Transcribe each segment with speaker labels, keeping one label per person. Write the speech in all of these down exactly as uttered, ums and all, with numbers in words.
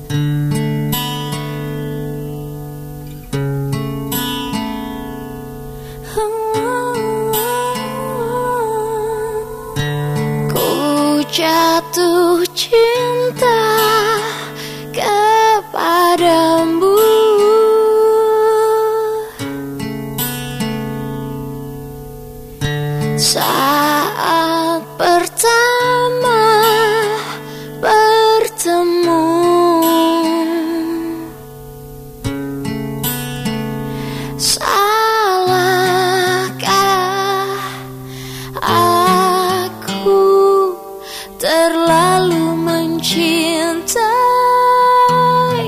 Speaker 1: Jatuh cinta kepadamu saat pertama bertemu. Salahkah aku terlalu mencintai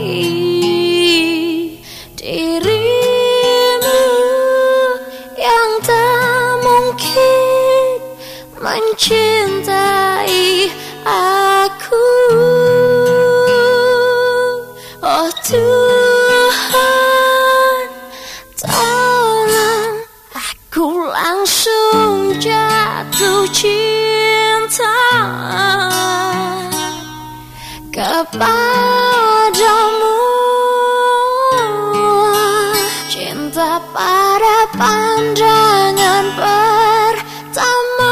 Speaker 1: dirimu yang tak mungkin mencintai aku? Oh Tuhan, tolong aku langsung jatuh cinta kepadamu. Cinta pada pandangan pertama,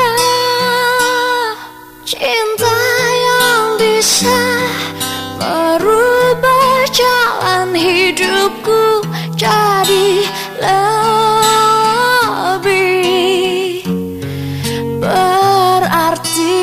Speaker 1: cinta yang bisa merubah jalan hidupku jadi lebih berarti.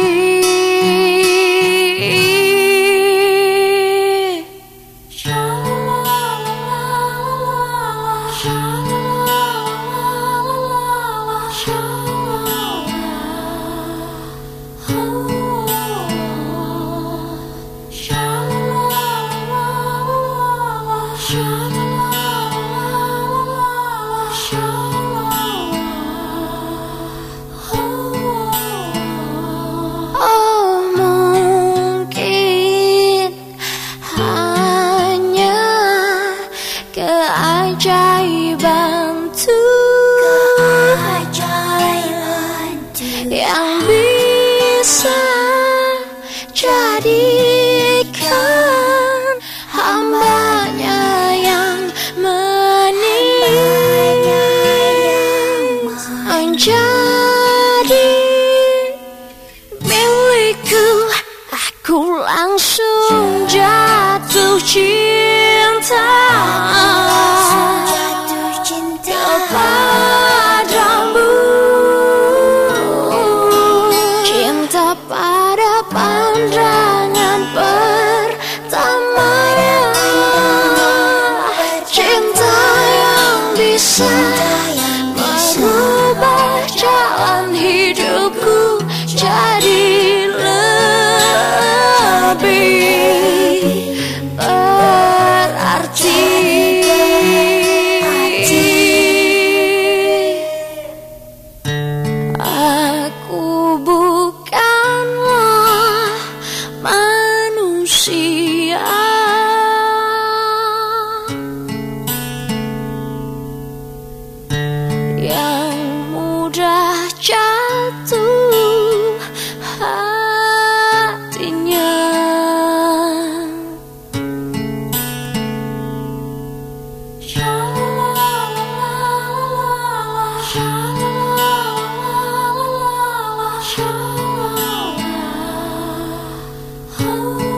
Speaker 1: Oh, mungkin hanya keajaiban Tuhan yang bisa jadikan hambanya yang menjadi milikku. Aku langsung jatuh cinta kepadamu. Cinta pada pandangan pertama, cinta yang bisa merubah jalan hidupku jadi lebih berarti. Aku bukanlah manusia yang mudah jatuh hatinya. Oh